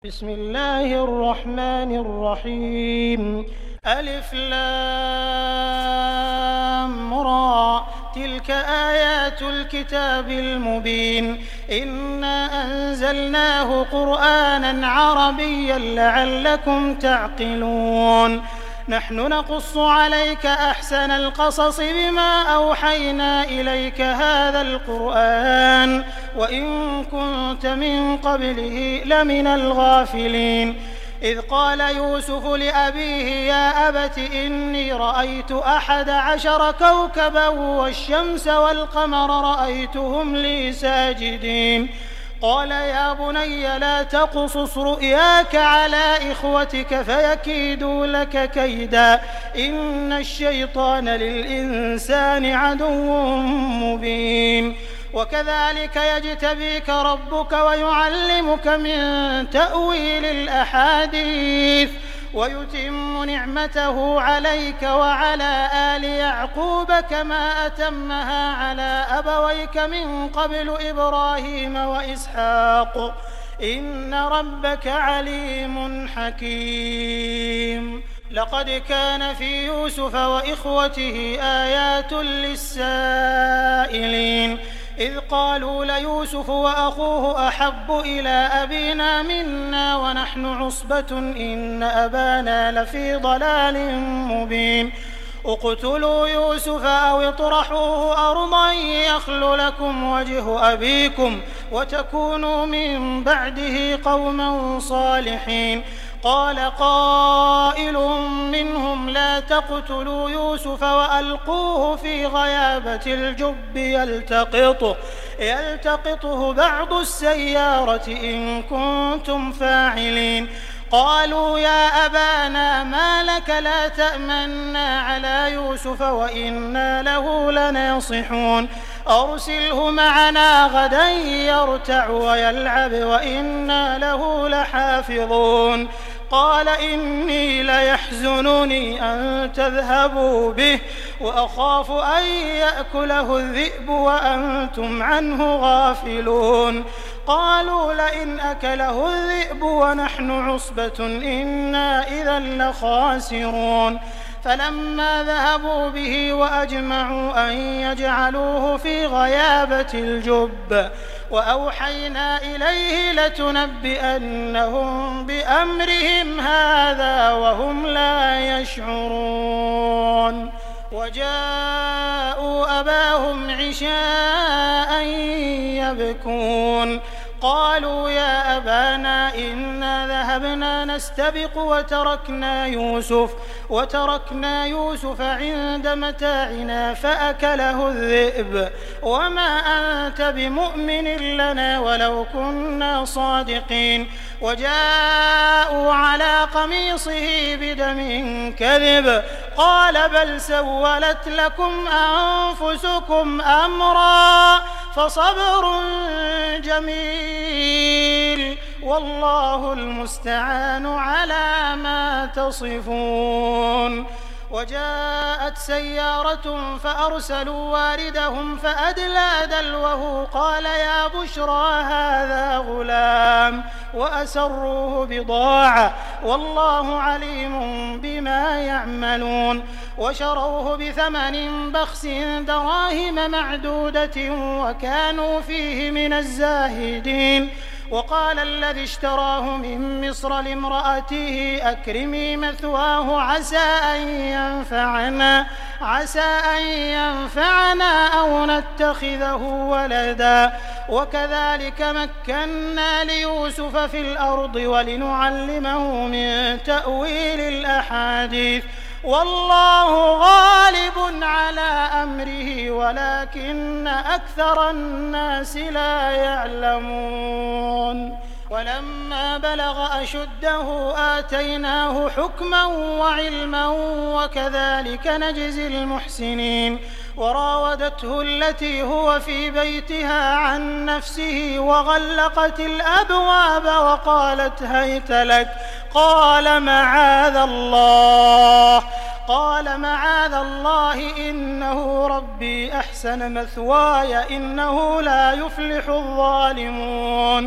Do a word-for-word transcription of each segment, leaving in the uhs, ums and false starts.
بسم الله الرحمن الرحيم ألف لام را تلك آيات الكتاب المبين إنا أنزلناه قرآنا عربيا لعلكم تعقلون نحن نقص عليك أحسن القصص بما أوحينا إليك هذا القرآن وإن كنت من قبله لمن الغافلين إذ قال يوسف لأبيه يا أبت إني رأيت أحد عشر كوكبا والشمس والقمر رأيتهم لي ساجدين قال يا بني لا تقصص رؤياك على إخوتك فيكيدوا لك كيدا إن الشيطان للإنسان عدو مبين وكذلك يجتبيك ربك ويعلمك من تأويل الأحاديث ويتم نعمته عليك وعلى آل يعقوب كما أتمها على أبويك من قبل إبراهيم وإسحاق إن ربك عليم حكيم لقد كان في يوسف وإخوته آيات للسائلين إذ قالوا ليوسف وأخوه أحب إلى أبينا منا ونحن عصبة إن أبانا لفي ضلال مبين اقتلوا يوسف أو اطرحوه أرضا يخل لكم وجه أبيكم وتكونوا من بعده قوما صالحين قال قائل منهم لا تقتلوا يوسف وألقوه في غيابة الجب يلتقطه, يلتقطه بعض السيارة إن كنتم فاعلين قالوا يا أبانا ما لك لا تأمنا على يوسف وإنا له لناصحون أرسله معنا غدا يرتع ويلعب وإنا له لحافظون قال إني ليحزنني أن تذهبوا به وأخاف أن يأكله الذئب وأنتم عنه غافلون قالوا لئن أكله الذئب ونحن عصبة إنا إذا لخاسرون فلما ذهبوا به وأجمعوا أن يجعلوه في غيابة الجب وأوحينا إليه لتنبئنهم بأمرهم هذا وهم لا يشعرون وجاءوا أباهم عشاء يبكون قالوا يا أبانا إنا ذهبنا نستبق وتركنا يوسف وتركنا يوسف عند متاعنا فأكله الذئب وما أنت بمؤمن لنا ولو كنا صادقين وجاءوا على قميصه بدم كذب قال بل سولت لكم أنفسكم أمرا فصبر جميل والله المستعان على ما تصفون وجاءت سيارة فأرسلوا واردهم فأدلى دلوه قال يا بشرى هذا غلام وأسروه بضاعة والله عليم بما يعملون وشروه بثمن بخس دراهم معدودة وكانوا فيه من الزاهدين وقال الذي اشتراه من مصر لامرأته أكرمي مثواه عسى أن ينفعنا عسى أن ينفعنا أو نتخذه ولدا وكذلك مكنا ليوسف في الأرض ولنعلمه من تأويل الأحاديث والله غالب على أمره ولكن أكثر الناس لا يعلمون ولما بلغ أشده آتيناه حكما وعلما وكذلك نجزي المحسنين وراودته التي هو في بيتها عن نفسه وغلقت الأبواب وقالت هيت لك قال معاذ الله قال معاذ الله إنه ربي أحسن مثواي إنه لا يفلح الظالمون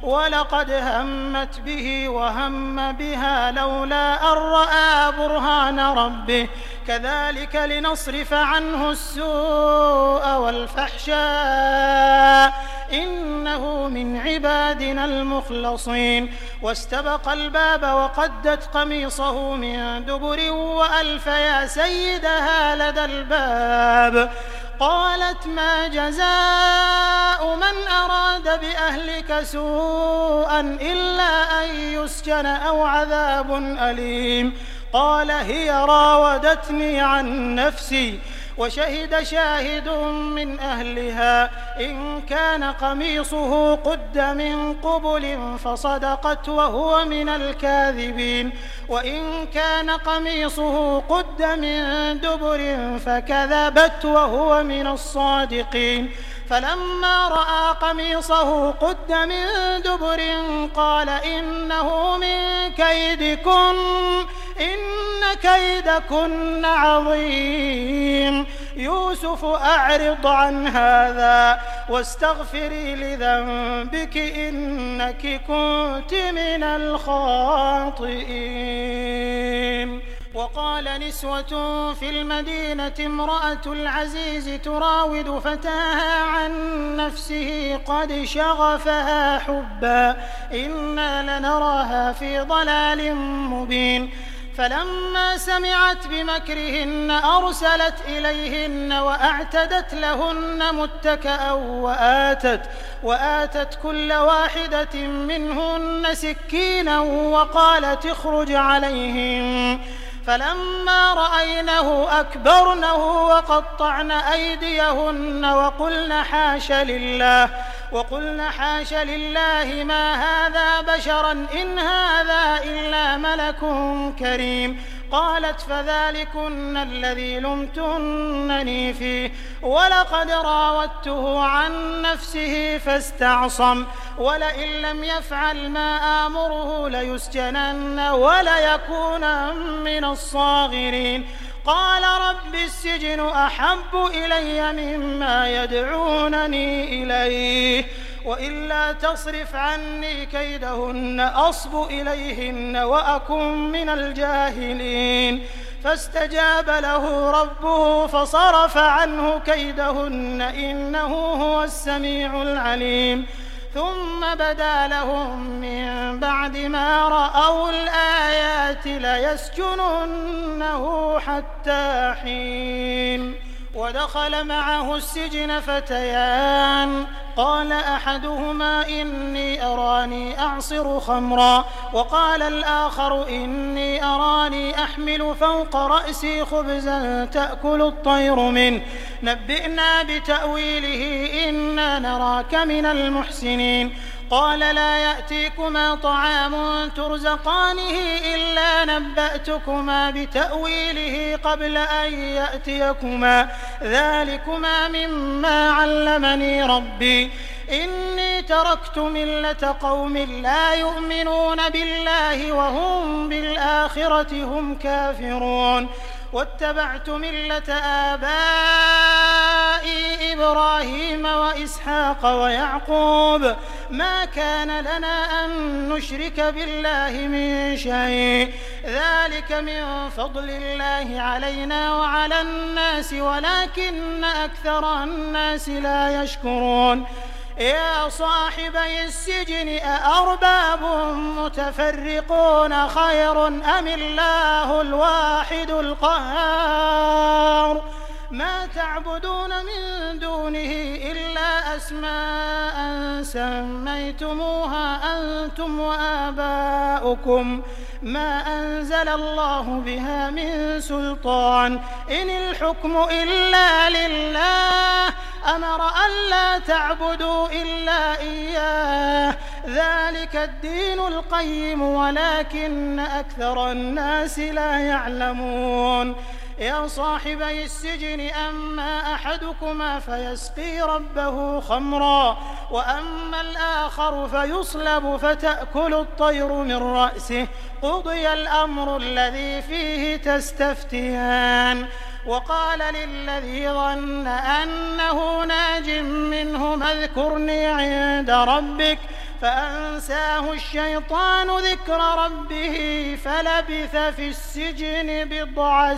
ولقد همت به وهم بها لولا أن رأى برهان ربه كذلك لنصرف عنه السوء والفحشاء إنه من عبادنا المخلصين. واستبق الباب وقدت قميصه من دبر وألف يا سيدها لدى الباب. قالت ما جزاء من أراد بأهلك سوءا إلا أن يسجن أو عذاب أليم. قال هي راودتني عن نفسي. وشهد شاهد من أهلها إن كان قميصه قد من قبل فصدقت وهو من الكاذبين وإن كان قميصه قد من دبر فكذبت وهو من الصادقين. فلما رأى قميصه قد من دبر قال إنه من كيدكن إن كيدكن عظيم. يوسف أعرض عن هذا واستغفري لذنبك إنك كنت من الخاطئين. وقال نسوة في المدينة امرأة العزيز تراود فتاها عن نفسه قد شغفها حبا إنا لنراها في ضلال مبين. فلما سمعت بمكرهن أرسلت إليهن وأعتدت لهن متكأ وآتت, وآتت كل واحدة منهن سكينا وقالت اخرج عليهم. فلما رأينه أكبرنه وقطعن أيديهن وقلن حاش لله وقلن حاش لله ما هذا بشرا إن هذا إلا ملك كريم. قالت فذلكن الذي لمتنني فيه ولقد راودته عن نفسه فاستعصم ولئن لم يفعل ما آمره ليسجنن وليكونن من الصاغرين. قال رب السجن أحب إلي مما يدعونني إليه وإلا تصرف عني كيدهن أصب إليهن وأكن من الجاهلين. فاستجاب له ربه فصرف عنه كيدهن إنه هو السميع العليم. ثم بدا لهم من بعد ما رأوا الآيات ليسجننه حتى حين. ودخل معه السجن فتيان قال أحدهما إني أراني أعصر خمرا وقال الآخر إني أراني أحمل فوق رأسي خبزا تأكل الطير منه نبئنا بتأويله إنا نراك من المحسنين. قال لا يأتيكما طعام ترزقانه إلا نبأتكما بتأويله قبل أن يأتيكما ذلكما مما علمني ربي إني تركت ملة قوم لا يؤمنون بالله وهم بالآخرة هم كافرون واتبعت ملة آبائي إبراهيم وإسحاق ويعقوب ما كان لنا أن نشرك بالله من شيء ذلك من فضل الله علينا وعلى الناس ولكن أكثر الناس لا يشكرون. يا صاحبي السجن أأرباب متفرقون خير أم الله الواحد القهار ما تعبدون من دونه إلا أسماء سميتموها أنتم وآباؤكم ما أنزل الله بها من سلطان إن الحكم إلا لله أمر ألا تعبدوا إلا إياه ذلك الدين القيم ولكن أكثر الناس لا يعلمون. يا صاحبي السجن أما أحدكما فيسقي ربه خمرا وأما الآخر فيصلب فتأكل الطير من رأسه قضي الأمر الذي فيه تستفتيان. وقال للذي ظن أنه ناج منهما اذكرني عند ربك فأنساه الشيطان ذكر ربه فلبث في السجن بضع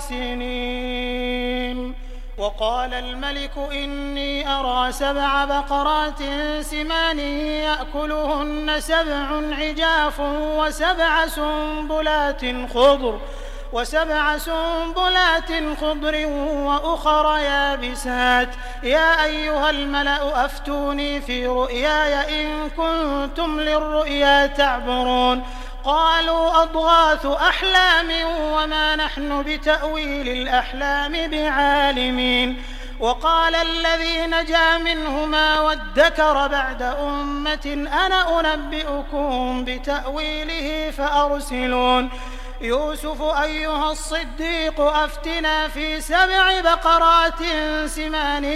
سنين. وقال الملك إني أرى سبع بقرات سمان يأكلهن سبع عجاف وسبع سنبلات خضر وسبع سنبلات خضر وأخر يابسات يا أيها الملأ أفتوني في رؤياي إن كنتم للرؤيا تعبرون. قالوا أضغاث أحلام وما نحن بتأويل الأحلام بعالمين. وقال الذي نجا منهما وادكر بعد أمة أنا أنبئكم بتأويله فأرسلون. يوسف أيها الصديق أفتنا في سبع بقرات سمان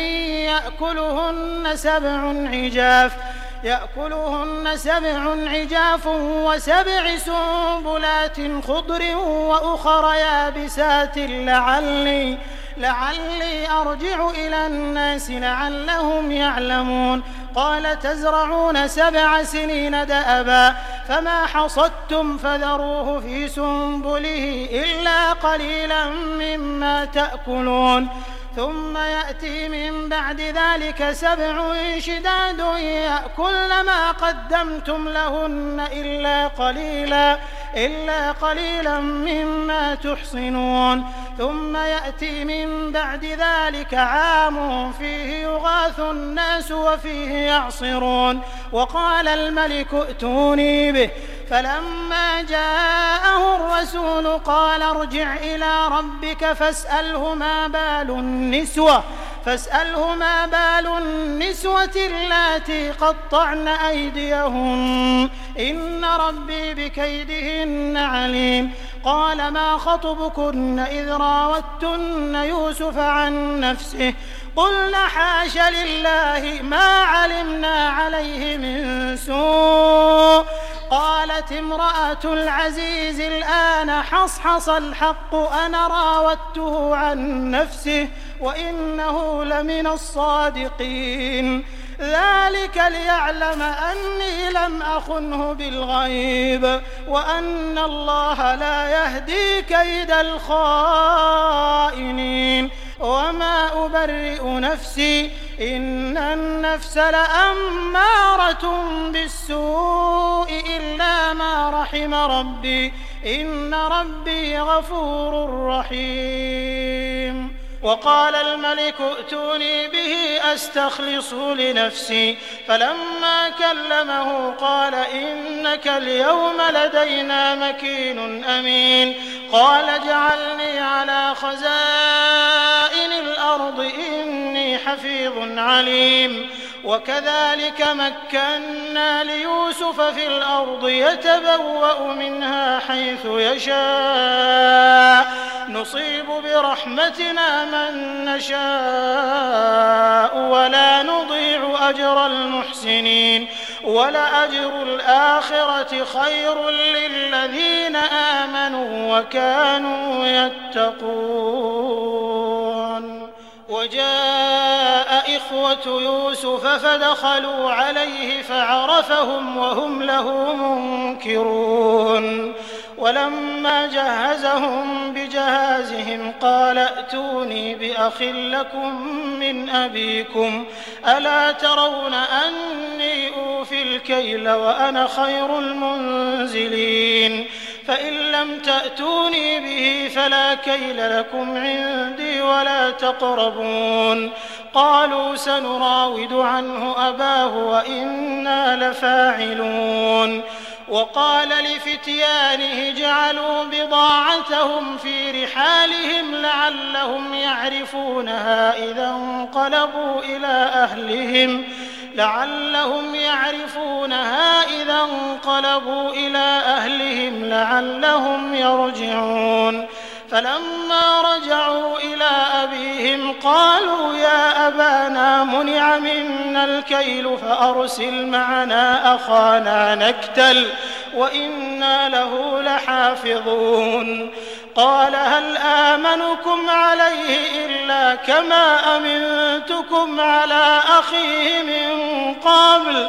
يأكلهن سبع عجاف يأكلهن سبع عجاف وسبع سنبلات خضر وأخر يابسات لعلي لعلي أرجع إلى الناس لعلهم يعلمون. قال تزرعون سبع سنين دأبا فما حصدتم فذروه في سنبله إلا قليلا مما تأكلون. ثم يأتي من بعد ذلك سبع شداد يأكلن ما قدمتم لهن إلا قليلا إلا قليلا مما تحصنون. ثم يأتي من بعد ذلك عام فيه يغاث الناس وفيه يعصرون. وقال الملك ائتوني به فلما جاءه الرسول قال ارجع إلى ربك فاسأله ما بال النسوة فاسأله ما بال النسوة اللاتي قطعن أيديهن إن ربي بكيدهن عليم. قال ما خطبكن إذ راوتن يوسف عن نفسه قلنا حاش لله ما علمنا عليه من سوء. قالت امرأة العزيز الآن حصحص الحق أنا راودته عن نفسه وإنه لمن الصادقين. ذلك ليعلم أني لم أخنه بالغيب وأن الله لا يهدي كيد الخائنين. وما أبرئ نفسي إن النفس لأمارة بالسوء إلا ما رحم ربي إن ربي غفور رحيم. وقال الملك ائتوني به أستخلصه لنفسي فلما كلمه قال إنك اليوم لدينا مكين أمين. قال اجعلني على خزائن الأرض إني حفيظ عليم. وكذلك مكنا ليوسف في الأرض يتبوأ منها حيث يشاء نصيب برحمتنا من نشاء ولا نضيع أجر المحسنين. ولأجر الآخرة خير للذين آمنوا وكانوا يتقون. وجاء إخوة يوسف فدخلوا عليه فعرفهم وهم له منكرون. ولما جهزهم بجهازهم قال ائتوني بأخ لكم من أبيكم ألا ترون أني أوفي الكيل وأنا خير المنزلين. فإن لم تأتوني به فلا كيل لكم عندي ولا تقربون. قالوا سنراود عنه أباه وإنا لفاعلون. وقال لفتيانه اجعلوا بضاعتهم في رحالهم لعلهم يعرفونها إذا انقلبوا إلى أهلهم لعلهم يعرفونها إذا انقلبوا إلى أهلهم لعلهم يرجعون. فلما رجعوا إلى أبيهم قالوا يا أبانا منع منا الكيل فأرسل معنا أخانا نكتل وإنا له لحافظون. قال هل آمنكم عليه إلا كما أمنتكم على أخيه من قبل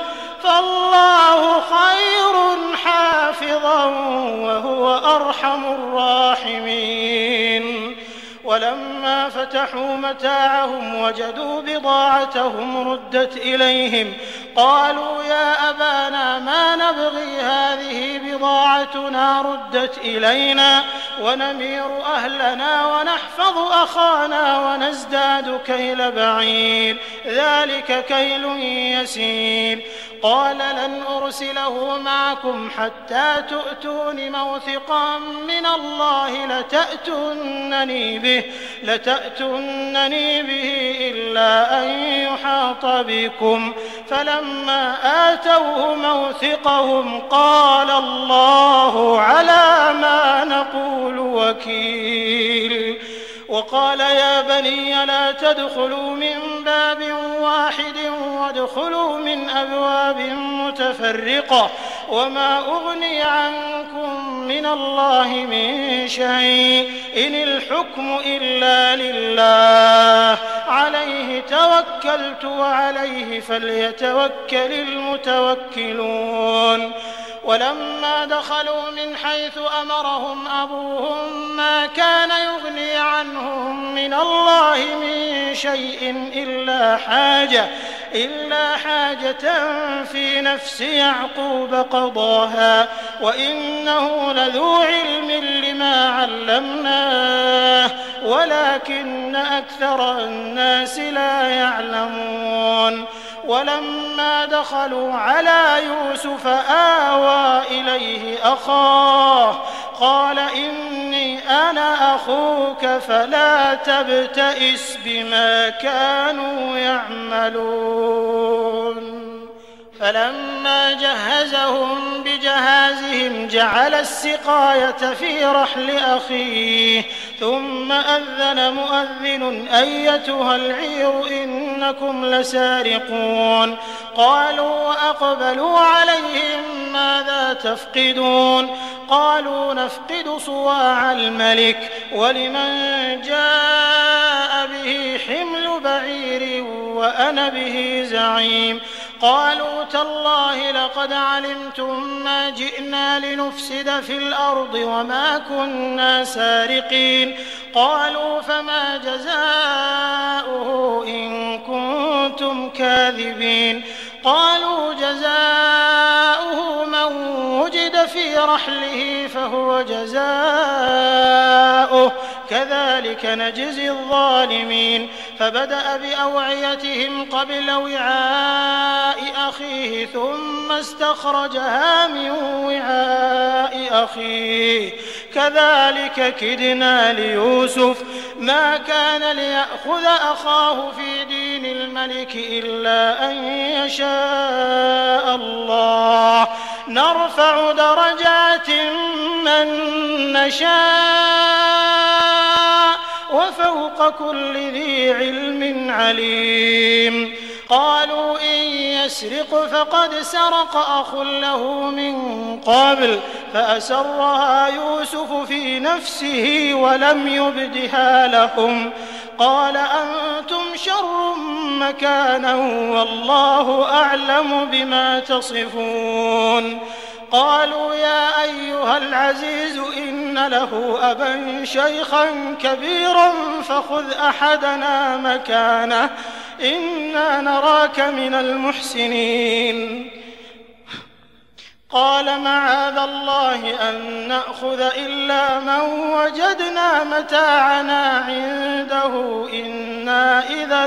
فالله خير حافظا وهو أرحم الراحمين. ولما فتحوا متاعهم وجدوا بضاعتهم ردت إليهم قالوا يا أبانا ما نبغي هذه بضاعتنا ردت إلينا ونمير أهلنا ونحفظ أخانا ونزداد كيل بعير ذلك كيل يسير. قال لن أرسله معكم حتى تؤتون موثقا من الله لتأتونني به, لتأتونني به إلا أن يحاط بكم. فلما آتوه موثقهم قال الله على ما نقول وكيل. وقال يا بني لا تدخلوا من باب واحد وادخلوا من أبواب متفرقة وما أغني عنكم من الله من شيء إن الحكم إلا لله عليه توكلت وعليه فليتوكل المتوكلون. ولما دخلوا من حيث أمرهم أبوهم ما كان يغني عنهم من الله من شيء إلا حاجة إلا حاجة في نفس يعقوب قضاها وإنه لذو علم لما علمناه ولكن أكثر الناس لا يعلمون. ولما دخلوا على يوسف آوى إليه أخاه قال إني أنا أخوك فلا تبتئس بما كانوا يعملون. فلما جهزهم بجهازهم جعل السقاية في رحل أخيه ثم أذن مؤذن أيتها العير إنكم لسارقون. قالوا وأقبلوا عليهم ماذا تفقدون قالوا نفقد صواع الملك ولمن جاء به حمل بعير وأنا به زعيم. قالوا تالله لقد علمتم ما جئنا لنفسد في الأرض وما كنا سارقين. قالوا فما جزاؤه إن كنتم كاذبين. قالوا جزاؤه من وجد في رحله فهو جزاؤه كذلك نجزي الظالمين. فبدأ بأوعيتهم قبل وعاء أخيه ثم استخرجها من وعاء أخيه كذلك كدنا ليوسف ما كان ليأخذ أخاه في دين الملك إلا أن يشاء الله نرفع درجات من نشاء وفوق كل ذي علم عليم. قالوا إن يسرق فقد سرق أخ له من قبل فأسرها يوسف في نفسه ولم يبدها لهم. قال أنتم شر مكانا والله أعلم بما تصفون. قالوا يا أيها العزيز إن له أبا شيخا كبيرا فخذ أحدنا مكانه إنا نراك من المحسنين. قال معاذ الله أن نأخذ إلا من وجدنا متاعنا عنده إنا إذا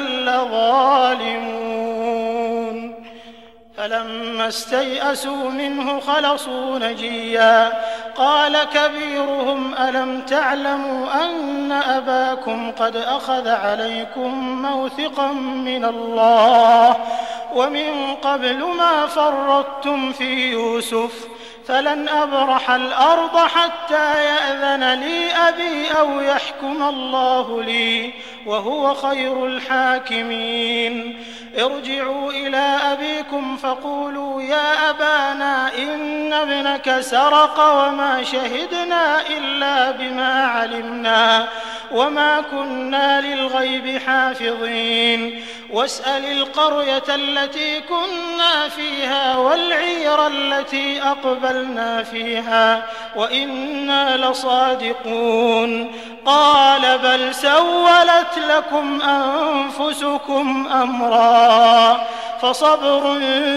لظالمون. فلما استيئسوا منه خلصوا نجيا. قال كبيرهم ألم تعلموا أن أباكم قد أخذ عليكم موثقا من الله ومن قبل ما فرطتم في يوسف فلن أبرح الأرض حتى يأذن لي أبي أو يحكم الله لي وهو خير الحاكمين. ارجعوا إلى أبيكم فقولوا يا أبانا إن ابنك سرق وما شهدنا إلا بما علمنا وما كنا للغيب حافظين. واسأل القرية التي كنا فيها والعير التي أقبلنا فيها وإنا لصادقون قال بل سولت لكم أنفسكم أمرا فصبر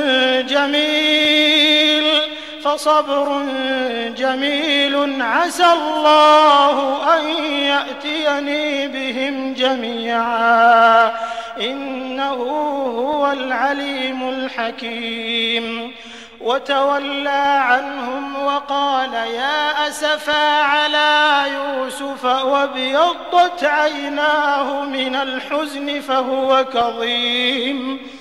جميل فصبر جميل عسى الله أن يأتيني بهم جميعا إنه هو العليم الحكيم وتولى عنهم وقال يا أسفا على يوسف وابيضت عيناه من الحزن فهو كظيم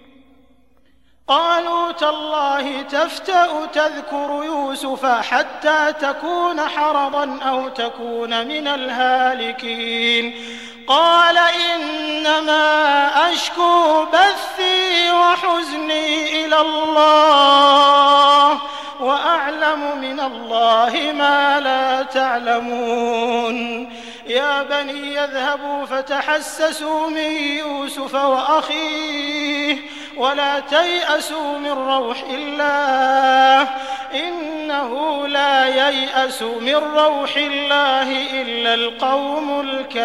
قالوا تالله تفتأ تذكر يوسف حتى تكون حرضا أو تكون من الهالكين قال إنما أشكو بثي وحزني إلى الله وأعلم من الله ما لا تعلمون يا بني يذهبوا فتحسسوا من يوسف وأخيه ولا تيأسوا من روح الله إنه لا ييأس من روح الله إلا القوم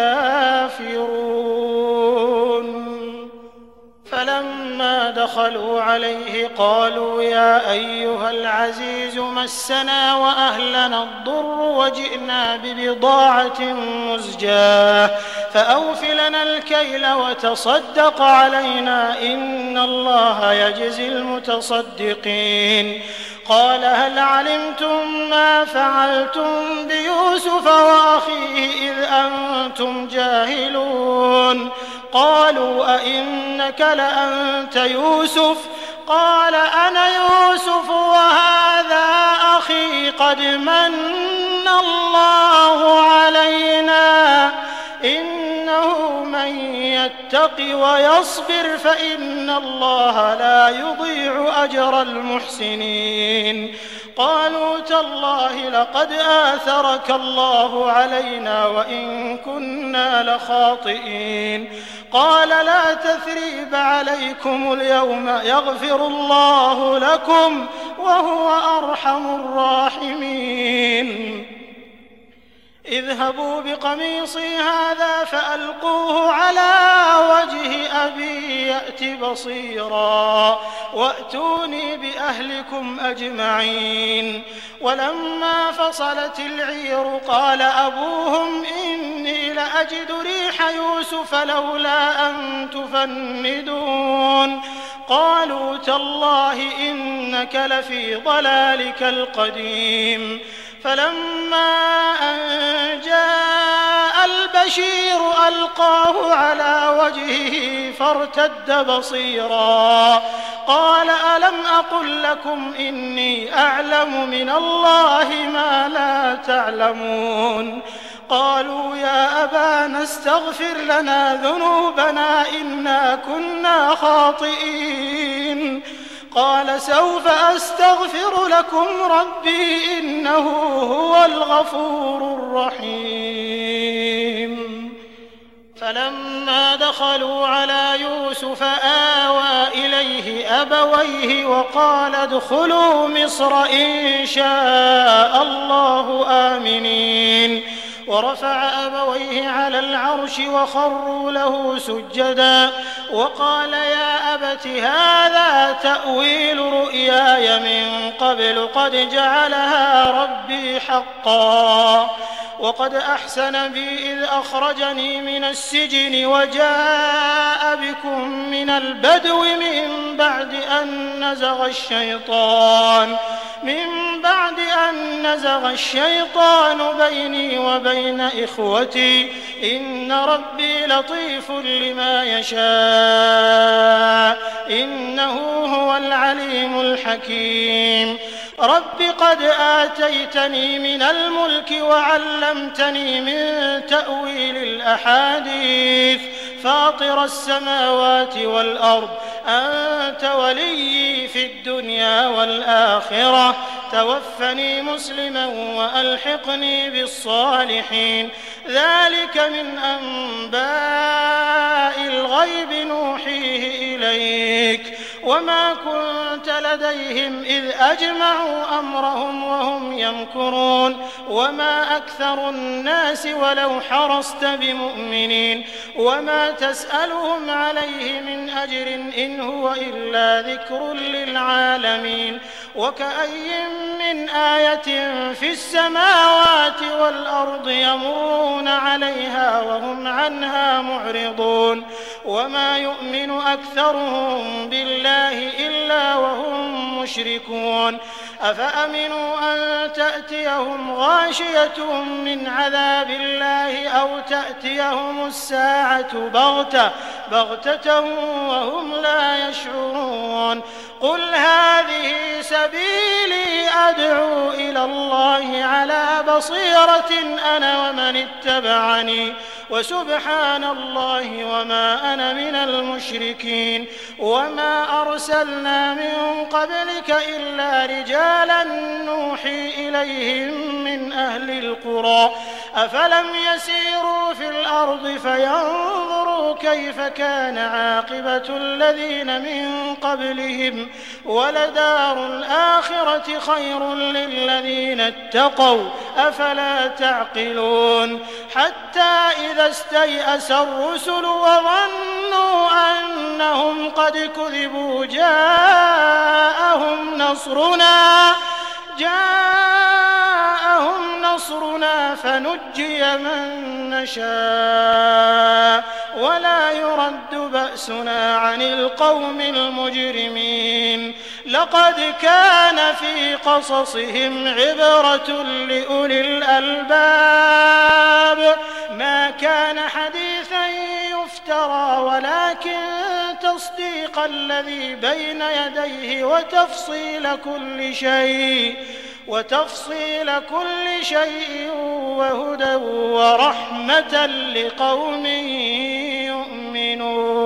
الكافرون فلما دخلوا عليه قالوا يا أيها العزيز مسنا وأهلنا الضر وجئنا ببضاعة مزجاة فأوف لنا الكيل وتصدق علينا إن الله يجزي المتصدقين قال هل علمتم ما فعلتم بيوسف وأخيه إذ أنتم جاهلون قالوا أئنك لأنت يوسف قال أنا يوسف وهذا أخي قد من الله علينا إنه من يتق ويصبر فإن الله لا يضيع أجر المحسنين قالوا تالله لقد آثرك الله علينا وإن كنا لخاطئين قال لا تثريب عليكم اليوم يغفر الله لكم وهو أرحم الراحمين اذهبوا بقميصي هذا فألقوه على وجه أبي يأت بصيرا وأتوني بأهلكم أجمعين ولما فصلت العير قال أبوهم إني لأجد ريح يوسف لولا أن تفندون قالوا تالله إنك لفي ضلالك القديم فلما أن جاء البشير ألقاه على وجهه فارتد بصيرا قال ألم أقل لكم إني أعلم من الله ما لا تعلمون قالوا يا أبانا استغفر لنا ذنوبنا إنا كنا خاطئين قال سوف أستغفر لكم ربي إنه هو الغفور الرحيم فلما دخلوا على يوسف آوى إليه أبويه وقال ادخلوا مصر إن شاء الله آمنين ورفع أبويه على العرش وخروا له سجدا وقال يا أبت هذا تأويل رؤياي من قبل قد جعلها ربي حقا وقد أحسن بي إذ أخرجني من السجن وجاء بكم من البدو من بعد أن نزغ الشيطان من بعد أن نزغ الشيطان بيني وبين إخوتي إن ربي لطيف لما يشاء إنه هو العليم الحكيم رب قد آتيتني من الملك وعلمتني من تأويل الأحاديث فاطر السماوات والأرض أنت وليي في الدنيا والآخرة توفني مسلما وألحقني بالصالحين ذلك من أنباء الغيب نوحيه إليك وما كنت لديهم إذ أجمعوا أمرهم وهم يمكرون وما أكثر الناس ولو حرصت بمؤمنين وما تسألهم عليه من أجر إن هو إلا ذكر للعالمين وكأي من آية في السماوات والأرض يمرون عليها وهم عنها معرضون وما يؤمن أكثرهم بالله إلا وهم مشركون أفأمنوا أن تأتيهم غاشية من عذاب الله أو تأتيهم الساعة بغتة بغتة وهم لا يشعرون قل هذه سبيلي أدعو إلى الله على بصيرة أنا ومن اتبعني وسبحان الله وما أنا من المشركين وما أرسلنا من قبلك إلا رجالا نوحي إليهم من أهل القرى أفلم يسيروا في الأرض فينظروا كيف كان عاقبة الذين من قبلهم ولدار الآخرة خير للذين اتقوا أفلا تعقلون حتى إذا استيأس الرسل وظنوا أنهم قد كذبوا جاءهم نصرنا جاءهم نصرنا فنجي من نشاء ولا يرد بأسنا عن القوم المجرمين لقد كان في قصصهم عبرة لأولي الألباب ما كان حديثا يفترى ولكن تصديق الذي بين يديه وتفصيل كل شيء وتفصيل كل شيء وهدى ورحمة لقوم يؤمنون